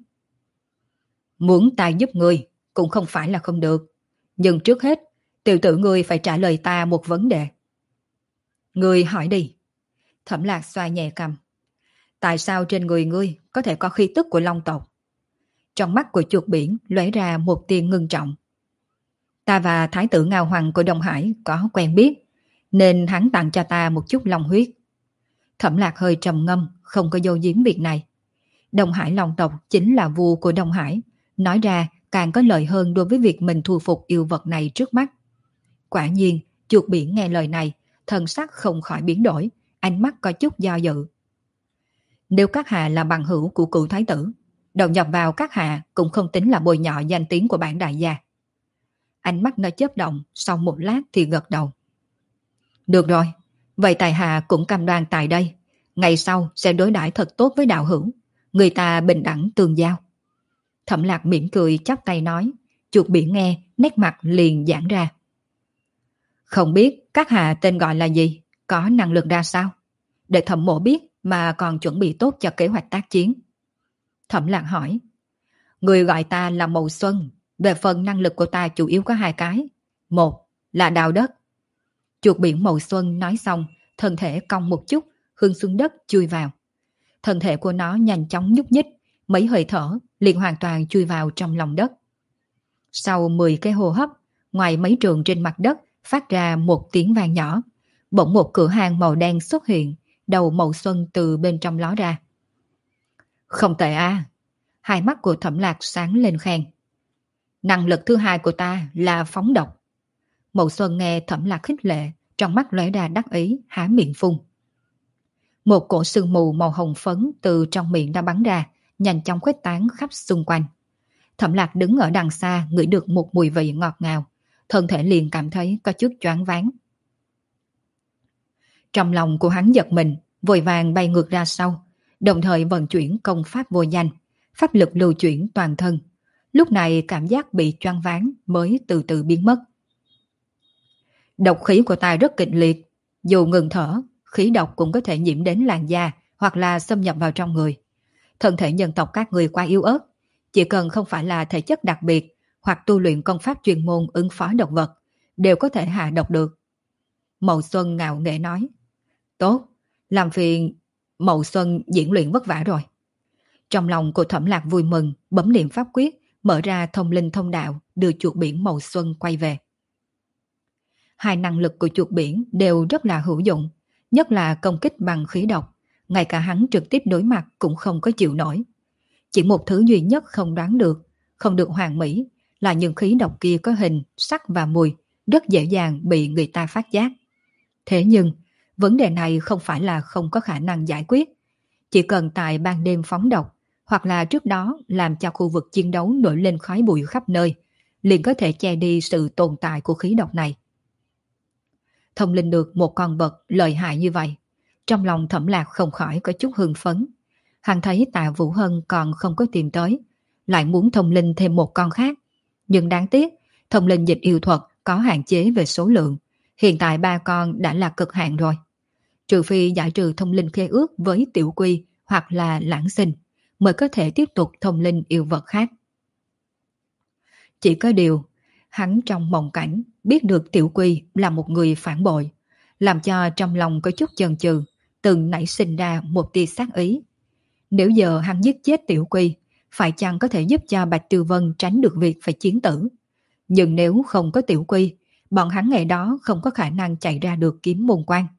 Muốn ta giúp ngươi cũng không phải là không được, nhưng trước hết tiểu tử ngươi phải trả lời ta một vấn đề. Ngươi hỏi đi. Thẩm Lạc xoa nhẹ cằm. Tại sao trên người ngươi có thể có khí tức của long tộc? Trong mắt của chuột biển lóe ra một tia ngưng trọng. Ta và thái tử Ngao Hoàng của Đông Hải có quen biết, nên hắn tặng cho ta một chút long huyết. Thẩm Lạc hơi trầm ngâm, không có giấu giếm việc này. Đông Hải long tộc chính là vua của Đông Hải, nói ra càng có lợi hơn đối với việc mình thu phục yêu vật này trước mắt. Quả nhiên, chuột biển nghe lời này, thần sắc không khỏi biến đổi, ánh mắt có chút do dự. Nếu các hạ là bằng hữu của cựu thái tử, đầu nhập vào các hạ cũng không tính là bôi nhọ danh tiếng của bản đại gia. Ánh mắt nó chớp động, sau một lát thì gật đầu. Được rồi, vậy tại hạ cũng cam đoan tại đây, ngày sau sẽ đối đãi thật tốt với đạo hữu, người ta bình đẳng tương giao. Thẩm Lạc mỉm cười chắp tay nói, chuột biển nghe, nét mặt liền giãn ra. Không biết các hạ tên gọi là gì, có năng lực ra sao? Để Thẩm mộ biết mà còn chuẩn bị tốt cho kế hoạch tác chiến. Thẩm Lạc hỏi. Người gọi ta là Mậu Xuân, về phần năng lực của ta chủ yếu có 2 cái. Một là đào đất. Chuột biển Mậu Xuân nói xong, thân thể cong một chút, hướng xuống đất chui vào. Thân thể của nó nhanh chóng nhúc nhích, mấy hơi thở liền hoàn toàn chui vào trong lòng đất. Sau 10 cái hô hấp, ngoài mấy trường trên mặt đất phát ra một tiếng vang nhỏ, bỗng một cửa hang màu đen xuất hiện, đầu Mậu Xuân từ bên trong ló ra. Không tệ a. Hai mắt của Thẩm Lạc sáng lên khen. Năng lực thứ 2 của ta là phóng độc. Mậu Xuân nghe Thẩm Lạc khích lệ, trong mắt lóe ra đắc ý, há miệng phun. Một cổ sương mù màu hồng phấn từ trong miệng đã bắn ra, nhanh chóng khuếch tán khắp xung quanh. Thẩm Lạc đứng ở đằng xa ngửi được một mùi vị ngọt ngào, thân thể liền cảm thấy có chút choáng váng. Trong lòng của hắn giật mình, vội vàng bay ngược ra sau, đồng thời vận chuyển công pháp vô danh, pháp lực lưu chuyển toàn thân. Lúc này cảm giác bị choáng váng mới từ từ biến mất. Độc khí của ta rất kịch liệt, dù ngừng thở, khí độc cũng có thể nhiễm đến làn da hoặc là xâm nhập vào trong người. Thân thể nhân tộc các người quá yếu ớt, chỉ cần không phải là thể chất đặc biệt hoặc tu luyện công pháp chuyên môn ứng phó độc vật, đều có thể hạ độc được. Mậu Xuân ngạo nghễ nói. Tốt, làm phiền Mậu Xuân diễn luyện vất vả rồi. Trong lòng của Thẩm Lạc vui mừng, bấm niệm pháp quyết, mở ra thông linh thông đạo, đưa chuột biển Mậu Xuân quay về. Hai năng lực của chuột biển đều rất là hữu dụng, nhất là công kích bằng khí độc, ngay cả hắn trực tiếp đối mặt cũng không có chịu nổi. Chỉ một thứ duy nhất không đoán được, không được hoàn mỹ, là những khí độc kia có hình, sắc và mùi, rất dễ dàng bị người ta phát giác. Thế nhưng, vấn đề này không phải là không có khả năng giải quyết. Chỉ cần tại ban đêm phóng độc, hoặc là trước đó làm cho khu vực chiến đấu nổi lên khói bụi khắp nơi, liền có thể che đi sự tồn tại của khí độc này. Thông linh được một con vật lợi hại như vậy, trong lòng Thẩm Lạc không khỏi có chút hưng phấn. Hắn thấy Tạ Vũ Hân còn không có tìm tới, lại muốn thông linh thêm một con khác. Nhưng đáng tiếc, thông linh dịch yêu thuật có hạn chế về số lượng, hiện tại 3 con đã là cực hạn rồi. Trừ phi giải trừ thông linh khế ước với Tiểu Quy hoặc là Lãng Sinh, mới có thể tiếp tục thông linh yêu vật khác. Chỉ có điều, hắn trong mộng cảnh biết được Tiểu Quy là một người phản bội, làm cho trong lòng có chút chần chừ, từng nảy sinh ra một tia sát ý. Nếu giờ hắn giết chết Tiểu Quy, phải chăng có thể giúp cho Bạch Tiêu Vân tránh được việc phải chiến tử? Nhưng nếu không có Tiểu Quy, bọn hắn ngày đó không có khả năng chạy ra được kiếm môn quan.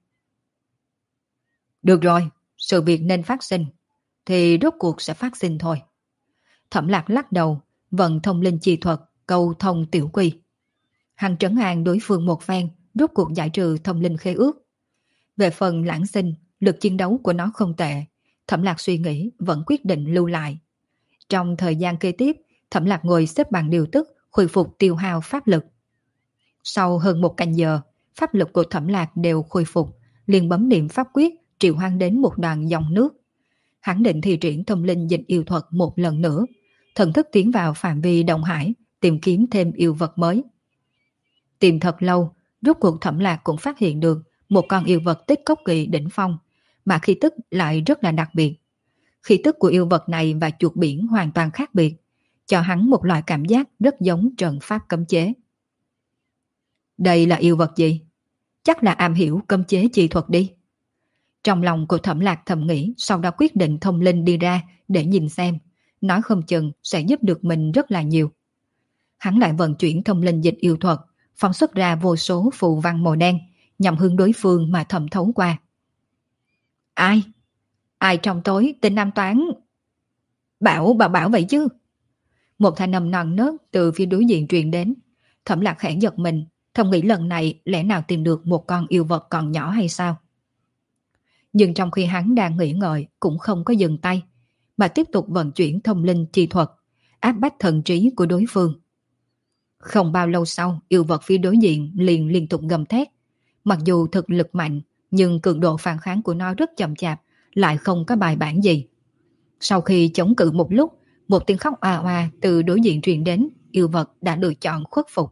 Được rồi, sự việc nên phát sinh, thì rốt cuộc sẽ phát sinh thôi. Thẩm Lạc lắc đầu, vận thông linh chi thuật, câu thông Tiểu Quy. Hắn trấn an đối phương một phen, rốt cuộc giải trừ thông linh khế ước. Về phần Lãng Sinh, lực chiến đấu của nó không tệ, Thẩm Lạc suy nghĩ vẫn quyết định lưu lại. Trong thời gian kế tiếp, Thẩm Lạc ngồi xếp bằng điều tức, khôi phục tiêu hao pháp lực. Sau hơn một canh giờ, pháp lực của Thẩm Lạc đều khôi phục, liền bấm niệm pháp quyết, triệu hoán đến một đoàn dòng nước. Hắn định thi triển thông linh dịch yêu thuật một lần nữa, thần thức tiến vào phạm vi Đông Hải, tìm kiếm thêm yêu vật mới. Tìm thật lâu, rốt cuộc Thẩm Lạc cũng phát hiện được một con yêu vật tích cốc kỳ đỉnh phong, mà khí tức lại rất là đặc biệt. Khí tức của yêu vật này và chuột biển hoàn toàn khác biệt, cho hắn một loại cảm giác rất giống trận pháp cấm chế. Đây là yêu vật gì? Chắc là am hiểu cấm chế chi thuật đi. Trong lòng của Thẩm Lạc thầm nghĩ, sau đó quyết định thông linh đi ra để nhìn xem, nói không chừng sẽ giúp được mình rất là nhiều. Hắn lại vận chuyển thông linh dịch yêu thuật, phóng xuất ra vô số phù văn màu đen, nhằm hướng đối phương mà thẩm thấu qua. Ai? Ai trong tối tên Nam Toán? Bà bảo vậy chứ? Một thanh âm non nớt từ phía đối diện truyền đến. Thẩm Lạc khẽ giật mình, thầm nghĩ lần này lẽ nào tìm được một con yêu vật còn nhỏ hay sao? Nhưng trong khi hắn đang nghĩ ngợi cũng không có dừng tay, mà tiếp tục vận chuyển thông linh chi thuật, áp bách thần trí của đối phương. Không bao lâu sau, yêu vật phía đối diện liền liên tục gầm thét. Mặc dù thực lực mạnh, nhưng cường độ phản kháng của nó rất chậm chạp, lại không có bài bản gì. Sau khi chống cự một lúc, một tiếng khóc oa oa từ đối diện truyền đến, yêu vật đã lựa chọn khuất phục.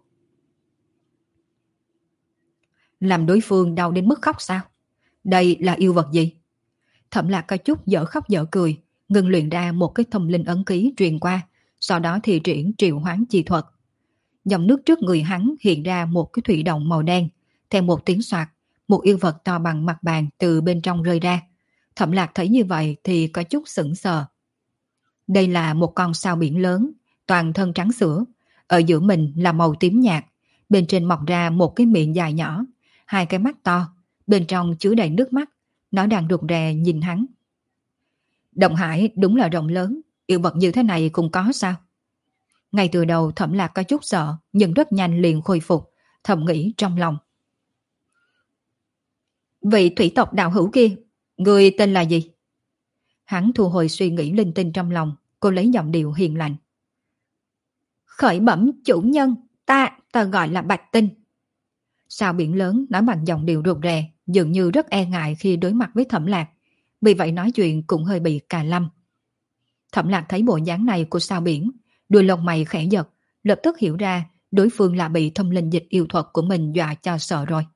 Làm đối phương đau đến mức khóc sao? Đây là yêu vật gì? Thẩm Lạc có chút dở khóc dở cười, ngừng luyện ra một cái thông linh ấn ký truyền qua, sau đó thì triển triệu hoán chi thuật. Dòng nước trước người hắn hiện ra một cái thủy động màu đen, theo một tiếng soạt, một yêu vật to bằng mặt bàn từ bên trong rơi ra. Thẩm Lạc thấy như vậy thì có chút sững sờ. Đây là một con sao biển lớn, toàn thân trắng sữa, ở giữa mình là màu tím nhạt, bên trên mọc ra một cái miệng dài nhỏ, hai cái mắt to, bên trong chứa đầy nước mắt, nó đang rụt rè nhìn hắn. Động Hải đúng là rộng lớn, yêu vật như thế này cũng có sao? Ngay từ đầu Thẩm Lạc có chút sợ, nhưng rất nhanh liền khôi phục, thầm nghĩ trong lòng. Vị thủy tộc đạo hữu kia, Người tên là gì? Hắn thu hồi suy nghĩ linh tinh trong lòng, cô lấy giọng điệu hiền lành. Khởi bẩm chủ nhân, ta gọi là Bạch Tinh. Sao biển lớn nói bằng giọng điệu rụt rè, dường như rất e ngại khi đối mặt với Thẩm Lạc, vì vậy nói chuyện cũng hơi bị cà lâm. Thẩm Lạc thấy bộ dáng này của sao biển, đuôi lông mày khẽ giật, lập tức hiểu ra đối phương là bị thông linh dịch yêu thuật của mình dọa cho sợ rồi.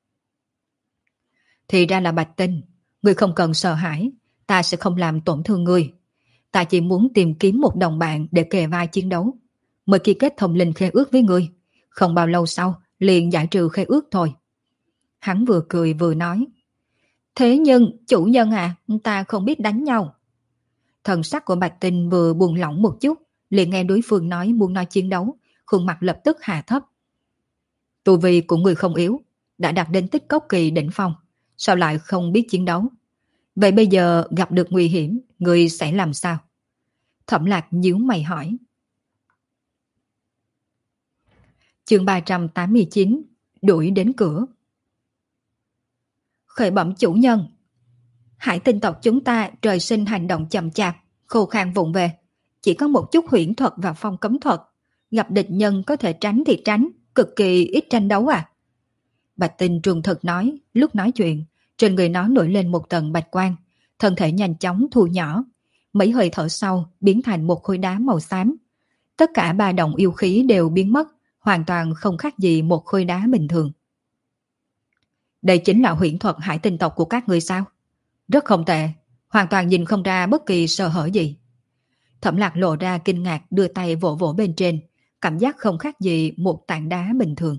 Thì ra là Bạch Tinh, ngươi không cần sợ hãi, ta sẽ không làm tổn thương ngươi. Ta chỉ muốn tìm kiếm một đồng bạn để kề vai chiến đấu, mới ký kết thông linh khế ước với ngươi. Không bao lâu sau, liền giải trừ khế ước thôi. Hắn vừa cười vừa nói. Thế nhưng, chủ nhân à, ta không biết đánh nhau. Thần sắc của Bạch Tinh vừa buông lỏng một chút, liền nghe đối phương nói muốn nói chiến đấu, khuôn mặt lập tức hạ thấp. Tu vi của người không yếu, đã đạt đến tích cốc kỳ đỉnh phong, sao lại không biết chiến đấu? Vậy bây giờ gặp được nguy hiểm, người sẽ làm sao? Thẩm Lạc nhíu mày hỏi. Chương 389, đuổi đến cửa. Khởi bẩm chủ nhân, Hải Tinh tộc chúng ta trời sinh hành động chậm chạp, khô khan vụng về, chỉ có một chút huyễn thuật và phong cấm thuật, gặp địch nhân có thể tránh thì tránh, cực kỳ ít tranh đấu à. Bạch Tinh trung thực nói, lúc nói chuyện, trên người nó nổi lên một tầng bạch quang, thân thể nhanh chóng thu nhỏ, mấy hơi thở sau biến thành một khối đá màu xám. Tất cả ba động yêu khí đều biến mất, hoàn toàn không khác gì một khối đá bình thường. Đây chính là huyễn thuật Hải Tinh tộc của các ngươi sao? Rất không tệ, hoàn toàn nhìn không ra bất kỳ sơ hở gì. Thẩm Lạc lộ ra kinh ngạc, đưa tay vỗ vỗ bên trên, cảm giác không khác gì một tảng đá bình thường.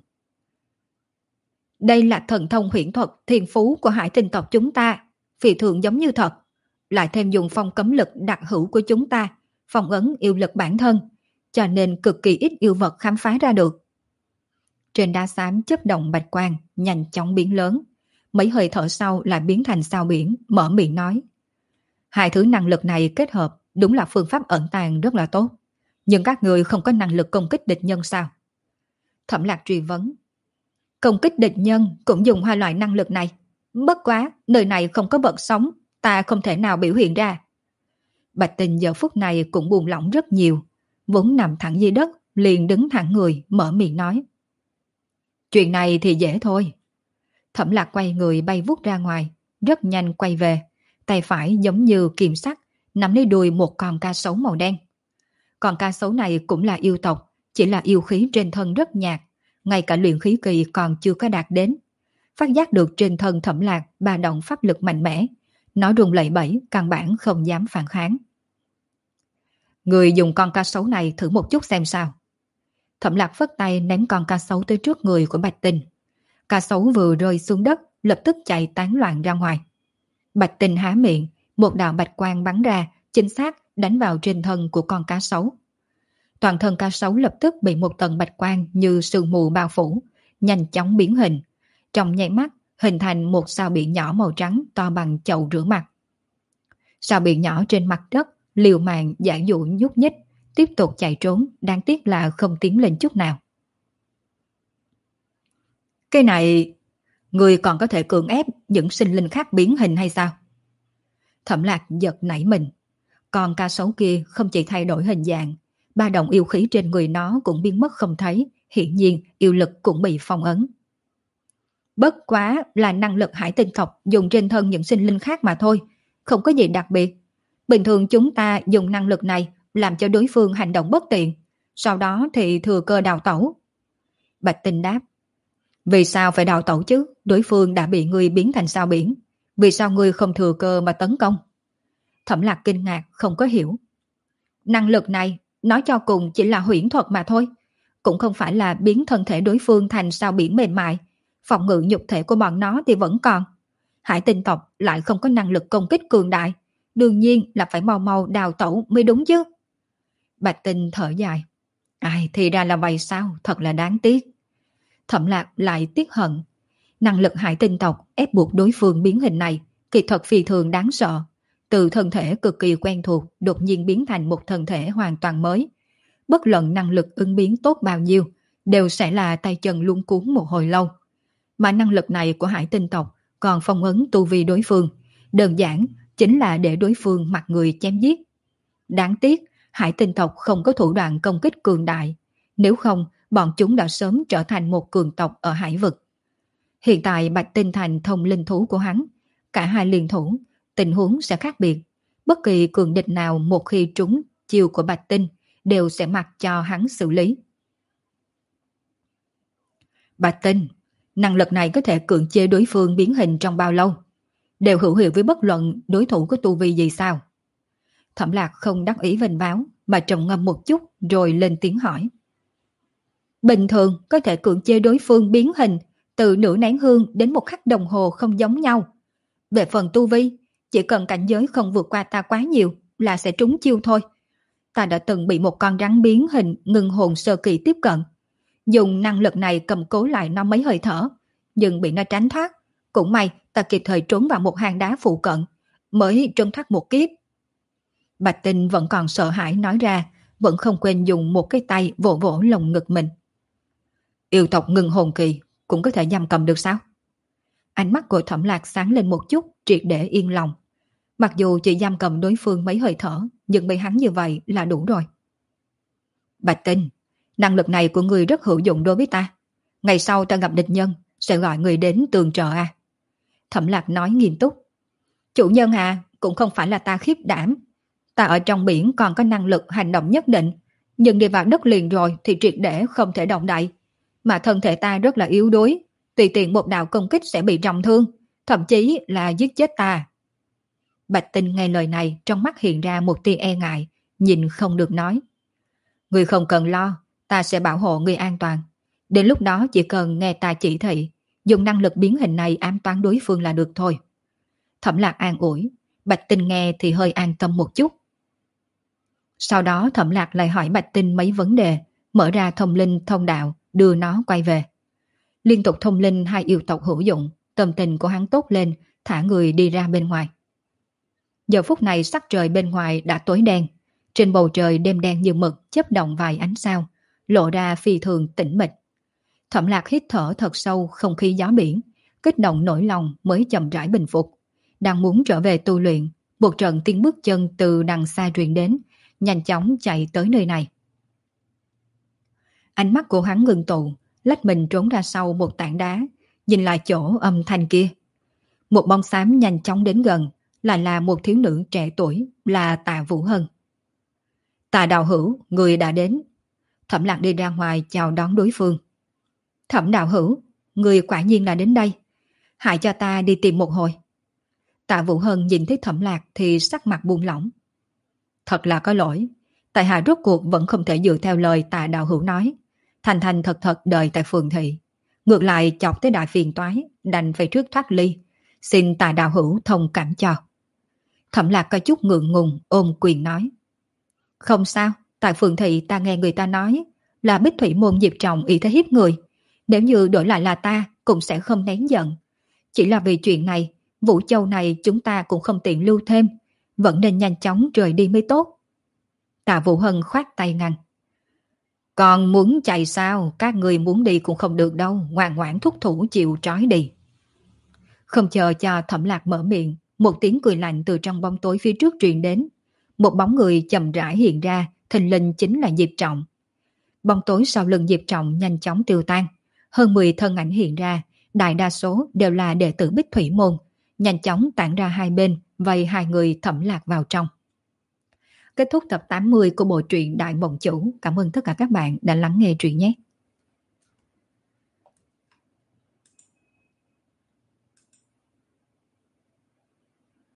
Đây là thần thông huyễn thuật thiên phú của Hải Tinh tộc chúng ta, phi thường giống như thật, lại thêm dùng phong cấm lực đặc hữu của chúng ta, phong ấn yêu lực bản thân, cho nên cực kỳ ít yêu vật khám phá ra được. Trên đá xám chớp động bạch quang, nhanh chóng biến lớn, mấy hơi thở sau lại biến thành sao biển, mở miệng nói. Hai thứ năng lực này kết hợp đúng là phương pháp ẩn tàng rất là tốt, nhưng các người không có năng lực công kích địch nhân sao? Thẩm Lạc truy vấn. Công kích địch nhân cũng dùng hai loại năng lực này, bất quá nơi này không có vật sống, ta không thể nào biểu hiện ra. Bạch Tinh giờ phút này cũng buông lỏng rất nhiều, vốn nằm thẳng dưới đất, liền đứng thẳng người, mở miệng nói. Chuyện này thì dễ thôi. Thẩm Lạc quay người bay vút ra ngoài, rất nhanh quay về, tay phải giống như kiềm sắt, nắm lấy đuôi một con cá sấu màu đen. Con cá sấu này cũng là yêu tộc, chỉ là yêu khí trên thân rất nhạt, ngay cả luyện khí kỳ còn chưa có đạt đến. Phát giác được trên thân Thẩm Lạc ba động pháp lực mạnh mẽ, nó rung lẩy bẩy, căn bản không dám phản kháng. Người dùng con cá sấu này thử một chút xem sao. Thẩm Lạc phất tay ném con cá sấu tới trước người của Bạch Tinh. Cá sấu vừa rơi xuống đất, lập tức chạy tán loạn ra ngoài. Bạch Tinh há miệng, một đạo bạch quang bắn ra, chính xác đánh vào trên thân của con cá sấu. Toàn thân cá sấu lập tức bị một tầng bạch quang như sương mù bao phủ, nhanh chóng biến hình. Trong nháy mắt, hình thành một sao biển nhỏ màu trắng to bằng chậu rửa mặt. Sao biển nhỏ trên mặt đất, liều mạng giải dụ nhúc nhích, tiếp tục chạy trốn, đáng tiếc là không tiến lên chút nào. Cái này, người còn có thể cưỡng ép những sinh linh khác biến hình hay sao? Thẩm Lạc giật nảy mình. Còn cá sấu kia không chỉ thay đổi hình dạng, ba động yêu khí trên người nó cũng biến mất không thấy, hiển nhiên yêu lực cũng bị phong ấn. Bất quá là năng lực Hải Tinh tộc dùng trên thân những sinh linh khác mà thôi, không có gì đặc biệt. Bình thường chúng ta dùng năng lực này làm cho đối phương hành động bất tiện, sau đó thì thừa cơ đào tẩu. Bạch Tinh đáp. Vì sao phải đào tẩu chứ? Đối phương đã bị ngươi biến thành sao biển. Vì sao ngươi không thừa cơ mà tấn công? Thẩm Lạc kinh ngạc, không có hiểu. Năng lực này, nói cho cùng chỉ là huyễn thuật mà thôi. Cũng không phải là biến thân thể đối phương thành sao biển mềm mại. Phòng ngự nhục thể của bọn nó thì vẫn còn. Hải Tinh tộc lại không có năng lực công kích cường đại. Đương nhiên là phải mau mau đào tẩu mới đúng chứ. Bạch Tinh thở dài. Ai, thì ra là vậy sao? Thật là đáng tiếc. Thẩm Lạc lại tiếc hận. Năng lực Hải Tinh tộc ép buộc đối phương biến hình này, kỳ thật phi thường đáng sợ. Từ thân thể cực kỳ quen thuộc đột nhiên biến thành một thân thể hoàn toàn mới. Bất luận năng lực ứng biến tốt bao nhiêu, đều sẽ là tay chân luống cuống một hồi lâu. Mà năng lực này của Hải Tinh tộc còn phong ấn tu vi đối phương, Đơn giản chính là để đối phương mặc người chém giết. Đáng tiếc, hải tinh tộc không có thủ đoạn công kích cường đại. Nếu không, bọn chúng đã sớm trở thành một cường tộc ở hải vực. Hiện tại Bạch Tinh thành thông linh thú của hắn. Cả hai liên thủ, tình huống sẽ khác biệt. Bất kỳ cường địch nào một khi trúng chiêu của Bạch Tinh đều sẽ mặc cho hắn xử lý. Bạch Tinh, năng lực này có thể cưỡng chế đối phương biến hình trong bao lâu? Đều hữu hiệu với bất luận đối thủ có tu vi gì sao? Thẩm Lạc không đắc ý vênh váo mà trầm ngâm một chút rồi lên tiếng hỏi. Bình thường có thể cưỡng chế đối phương biến hình từ nửa nén hương đến một khắc đồng hồ không giống nhau. Về phần tu vi, chỉ cần cảnh giới không vượt qua ta quá nhiều là sẽ trúng chiêu thôi. Ta đã từng bị một con rắn biến hình ngưng hồn sơ kỳ tiếp cận. Dùng năng lực này cầm cố lại nó mấy hơi thở, nhưng bị nó tránh thoát. Cũng may ta kịp thời trốn vào một hang đá phụ cận, mới trốn thoát một kiếp. Bạch Tinh vẫn còn sợ hãi nói ra, vẫn không quên dùng một cái tay vỗ vỗ lồng ngực mình. Yêu tộc ngưng hồn kỳ cũng có thể giam cầm được sao? Ánh mắt của Thẩm Lạc sáng lên một chút, triệt để yên lòng. Mặc dù chỉ giam cầm đối phương mấy hơi thở, nhưng bị hắn như vậy là đủ rồi. Bạch Tinh, năng lực này của người rất hữu dụng đối với ta. Ngày sau ta gặp địch nhân, sẽ gọi người đến tường trợ à? Thẩm Lạc nói nghiêm túc. Chủ nhân à, cũng không phải là ta khiếp đảm. Ta ở trong biển còn có năng lực hành động nhất định, nhưng đi vào đất liền rồi thì triệt để không thể động đậy. Mà thân thể ta rất là yếu đuối, tùy tiện một đạo công kích sẽ bị trọng thương, thậm chí là giết chết ta. Bạch Tinh nghe lời này trong mắt hiện ra một tia e ngại, nhìn không được nói. Người không cần lo, ta sẽ bảo hộ người an toàn. Đến lúc đó chỉ cần nghe ta chỉ thị, dùng năng lực biến hình này ám toán đối phương là được thôi. Thẩm Lạc an ủi, Bạch Tinh nghe thì hơi an tâm một chút. Sau đó Thẩm Lạc lại hỏi Bạch Tinh mấy vấn đề, mở ra thông linh thông đạo, đưa nó quay về. Liên tục thông linh hai yêu tộc hữu dụng, tâm tình của hắn tốt lên, thả người đi ra bên ngoài. Giờ phút này sắc trời bên ngoài đã tối đen, trên bầu trời đêm đen như mực chớp động vài ánh sao, lộ ra phi thường tĩnh mịch. Thẩm Lạc hít thở thật sâu không khí gió biển, kích động nỗi lòng mới chậm rãi bình phục. Đang muốn trở về tu luyện, một trận tiếng bước chân từ đằng xa truyền đến, nhanh chóng chạy tới nơi này. Ánh mắt của hắn ngừng tụ, lách mình trốn ra sau một tảng đá, nhìn lại chỗ âm thanh kia. Một bóng xám nhanh chóng đến gần, lại là một thiếu nữ trẻ tuổi, là Tạ Vũ Hân. Tạ đạo hữu, người đã đến. Thẩm Lạc đi ra ngoài chào đón đối phương. Thẩm đạo hữu, người quả nhiên là đến đây. Hãy cho ta đi tìm một hồi. Tạ Vũ Hân nhìn thấy Thẩm Lạc thì sắc mặt buông lỏng. Thật là có lỗi, tại hạ rốt cuộc vẫn không thể dựa theo lời Tạ đạo hữu nói. Thành thành thật thật đợi tại phường thị. Ngược lại chọc tới đại phiền toái, đành phải trước thoát ly. Xin Tạ đạo hữu thông cảm cho. Thẩm Lạc có chút ngượng ngùng ôm quyền nói. Không sao, tại phường thị ta nghe người ta nói là Bích Thủy môn Diệp Trọng ý thế hiếp người. Nếu như đổi lại là ta cũng sẽ không nén giận. Chỉ là vì chuyện này, Vũ Châu này chúng ta cũng không tiện lưu thêm, vẫn nên nhanh chóng rời đi mới tốt. Tạ Vũ Hân khoát tay ngăn. Còn muốn chạy sao, các người muốn đi cũng không được đâu, ngoan ngoãn thúc thủ chịu trói đi. Không chờ cho Thẩm Lạc mở miệng, một tiếng cười lạnh từ trong bóng tối phía trước truyền đến. Một bóng người chậm rãi hiện ra, thình lình chính là Diệp Trọng. Bóng tối sau lưng Diệp Trọng nhanh chóng tiêu tan, hơn 10 thân ảnh hiện ra, đại đa số đều là đệ tử Bích Thủy môn, nhanh chóng tản ra hai bên, vây hai người Thẩm Lạc vào trong. Kết thúc tập 80 của bộ truyện Đại Mộng Chủ. Cảm ơn tất cả các bạn đã lắng nghe truyện nhé.